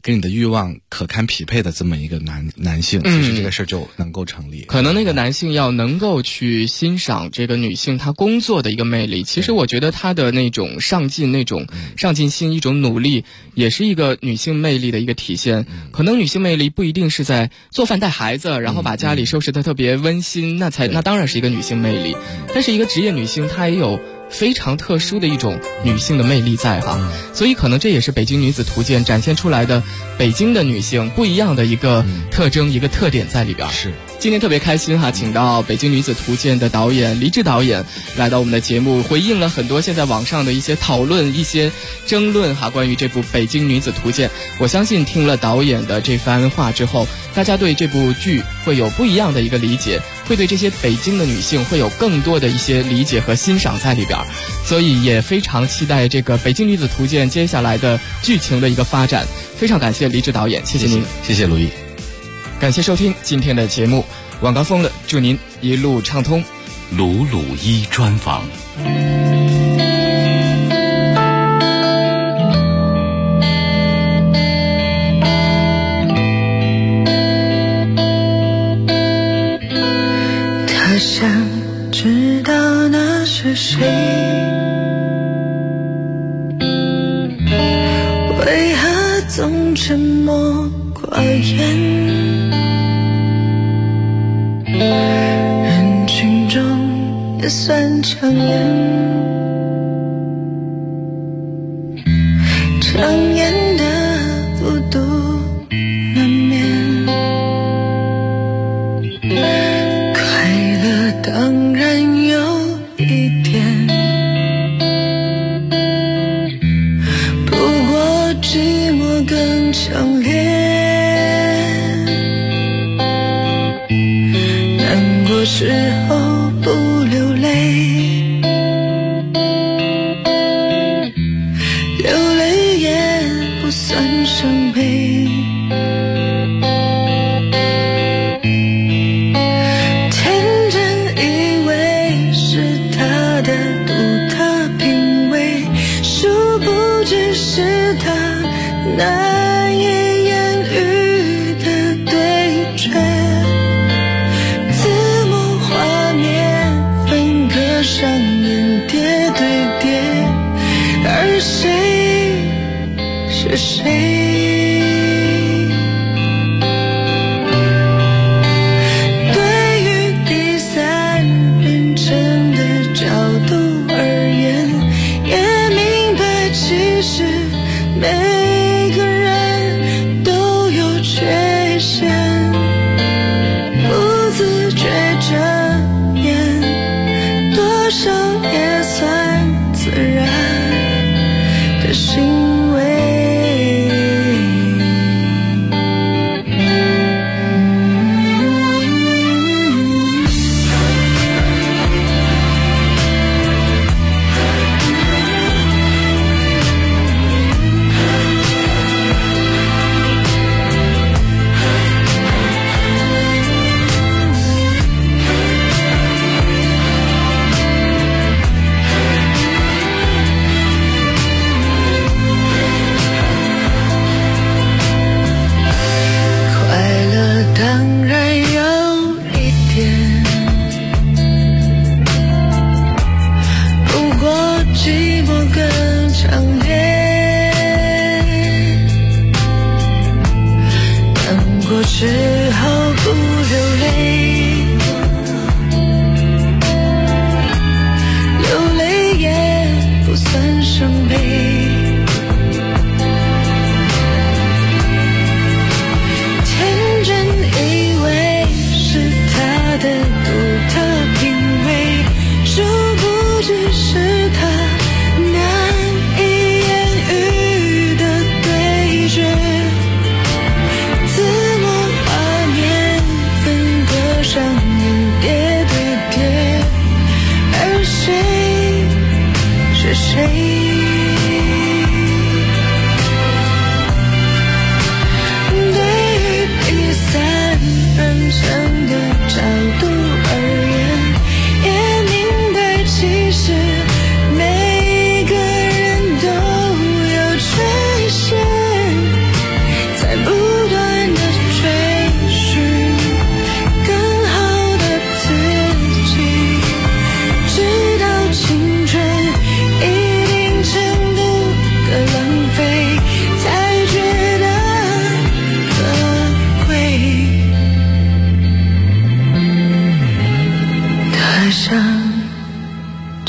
跟你的欲望可堪匹配的这么一个男性，其实这个事儿就能够成立。 可能那个男性要能够去欣赏这个女性她工作的一个魅力，其实我觉得她的那种上进、那种上进心、一种努力，也是一个女性魅力的一个体现。可能女性魅力不一定是在做饭带孩子，然后把家里收拾得特别温馨，那当然是一个女性魅力。但是一个职业女性，她也有非常特殊的一种女性的魅力在哈，所以可能这也是北京女子图鉴展现出来的北京的女性不一样的一个特征、一个特点在里边。 是， 今天特别开心哈，请到北京女子图鉴的导演黎志导演来到我们的节目，回应了很多现在网上的一些讨论、一些争论哈，关于这部北京女子图鉴。我相信听了导演的这番话之后，大家对这部剧会有不一样的一个理解，会对这些北京的女性会有更多的一些理解和欣赏在里边，所以也非常期待这个北京女子图鉴接下来的剧情的一个发展。非常感谢黎志导演，谢谢您， 谢谢卢毅， 感谢收听今天的节目，晚高峰了，祝您一路畅通。 鲁鲁一专访。 他想知道那是谁，为何总沉默寡言，人群中也算抢眼，常言的孤独难免，快乐当然有一点，不过寂寞更强烈，难过时候不流泪，流泪也不算伤悲，天真以为是他的独特品味，殊不知是他难以言喻的对决，字幕画面分割上演叠对叠，而谁是谁？对于第三人称的角度而言，也明白其实每个人都有缺陷，不自觉遮掩，多少也算自然的行为。快乐当然有一点，不过寂寞更强烈，难过之后不流泪，流泪也不算伤悲，天真以为是他的独特品味，殊不知是他难以言喻的对决，字幕画面分割上演叠对叠，而谁是谁？人称的角度而言，也明白其实每个人都有缺陷，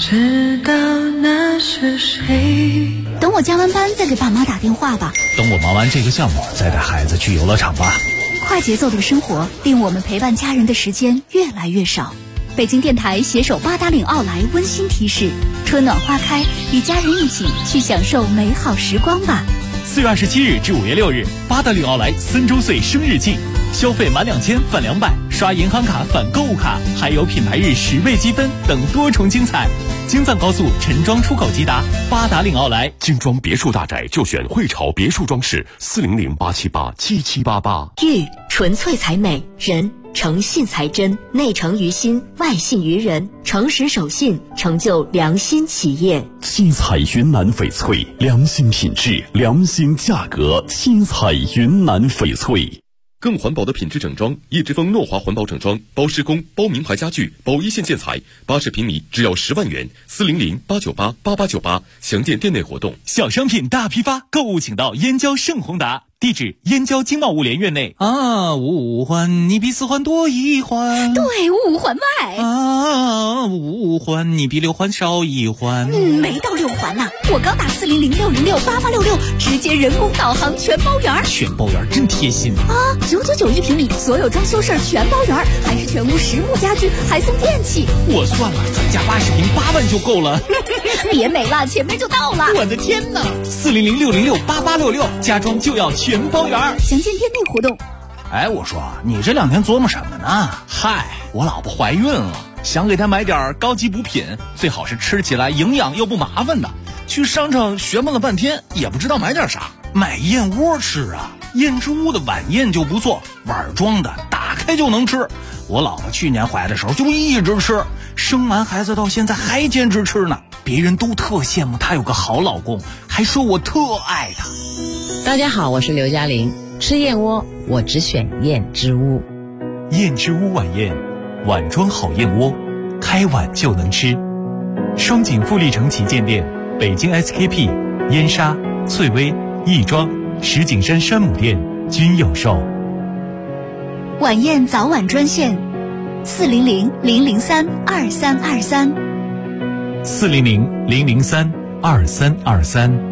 知道那是谁。 等我加完班再给爸妈打电话吧。 等我忙完这个项目再带孩子去游乐场吧。 快节奏的生活令我们陪伴家人的时间越来越少。北京电台携手八达岭奥莱温馨提示：春暖花开，与家人一起去享受美好时光吧。 4月27日至5月6日，八达岭奥莱3周岁生日季，消费满2000返200，刷银行卡返购物卡，还有品牌日10倍积分等多重精彩。京藏高速陈庄出口即达，八达岭奥莱。 精装别墅大宅就选汇潮别墅装饰，400-878-7788。 玉纯粹才美，人诚信才真，内诚于心，外信于人，诚实守信，成就良心企业。 七彩云南翡翠，良心品质，良心价格。七彩云南翡翠。更环保的品质整装，叶之峰诺华环保整装，包施工、包名牌家具、包一线建材，80平米只要10万元，400-898-8898，详见店内活动。 小商品大批发，购物请到燕郊盛宏达，地址燕郊经贸物联院内。 五环你比4环多1环， 对，5环外。 5环你比6环少1环。 没到6环呢，我刚打400-606-8866，直接人工导航全包圆。 全包圆真贴心啊！999一平米，所有装修事儿全包圆，还是全屋实木家具，还送电器。 我算了，咱家80平8万就够了。 别美了，前面就到了。 我的天哪！400-606-8866，家装就要全包圆。 详见店内活动。 哎，我说你这2天琢磨什么呢？嗨，我老婆怀孕了，想给她买点高级补品，最好是吃起来营养又不麻烦的。去商场学问了半天，也不知道买点啥。买燕窝吃啊，燕之屋的晚宴就不错，碗装的，打开就能吃。我老婆去年怀的时候就一直吃，生完孩子到现在还坚持吃呢。别人都特羡慕她有个好老公，还说我特爱她。 大家好，我是刘嘉玲。吃燕窝，我只选燕之屋。 燕之屋晚宴，碗装好燕窝，开碗就能吃。双井富力城旗舰店、北京 SKP、燕莎、翠微、亦庄、石景山山姆店均有售。 晚宴早晚专线：400-003-2323。 400-003-2323。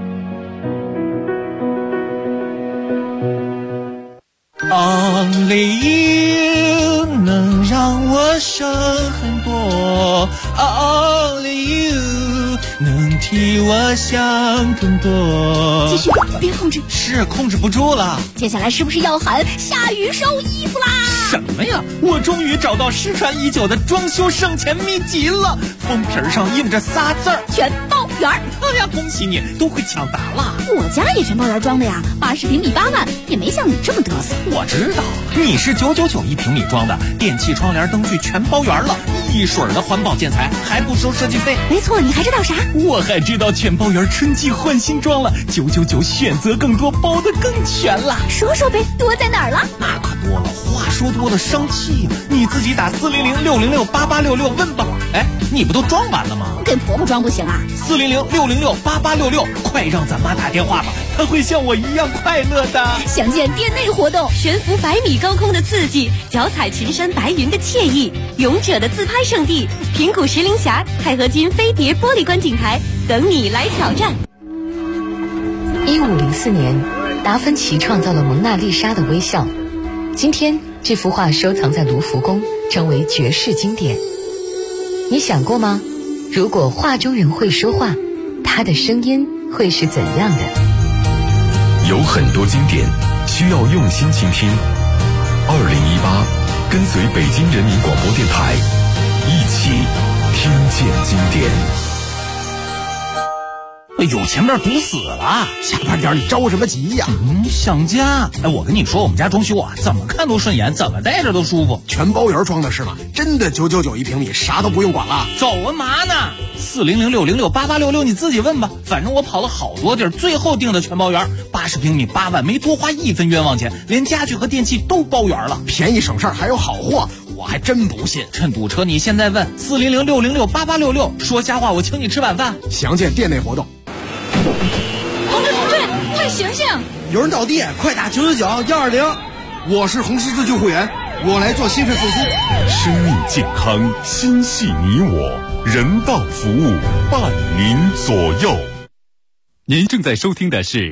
Only you 能让我省很多 ，Only you 能替我想更多。 继续，别控制， 是控制不住了。 接下来是不是要喊下雨收衣服啦？ 什么呀？我终于找到失传已久的装修省钱秘籍了，封皮上印着仨字儿： 全包圆。 哎呀，恭喜你，都会抢答了。 我家也全包圆装的呀，80平米8万，也没像你这么嘚瑟。 我知道，你是999一平米装的，电器、窗帘、灯具全包圆了，一水儿的环保建材，还不收设计费。 没错，你还知道啥？ 我还知道全包圆春季换新装了，999选择更多，包得更全了。 说说呗，多在哪儿了？ 那可多了，话说多了伤气呀。你自己打400-606-8866问吧。哎，你不都装完了吗？ 给婆婆装不行啊 ？400-606-8866，快让咱妈打电话吧，她会像我一样快乐的。 详见店内活动。 悬浮100米高空的刺激，脚踩群山白云的惬意，勇者的自拍圣地平谷石林峡钛合金飞碟玻璃观景台，等你来挑战。 1504年，达芬奇创造了蒙娜丽莎的微笑。今天，这幅画收藏在卢浮宫，成为绝世经典。你想过吗？如果画中人会说话，他的声音会是怎样的？ 有很多经典需要用心倾听。2018，跟随北京人民广播电台，一起听见经典。 哎呦，前面堵死了，下班点你着什么急呀？想家。哎，我跟你说，我们家装修啊，怎么看都顺眼，怎么待着都舒服。 全包圆装的是吗？真的999一平米，啥都不用管了。 走啊嘛呢？400-606-8866，你自己问吧。反正我跑了好多地儿，最后定的全包圆，80平米8万，没多花1分冤枉钱，连家具和电器都包圆了， 便宜省事儿还有好货。我还真不信， 趁堵车你现在问400-606-8866，说瞎话我请你吃晚饭。 详见店内活动。 同志，快醒醒！ 有人倒地，快打999-120。我是红十字救护员，我来做心肺复苏。 生命健康，心系你我。 人道服务，伴您左右。您正在收听的是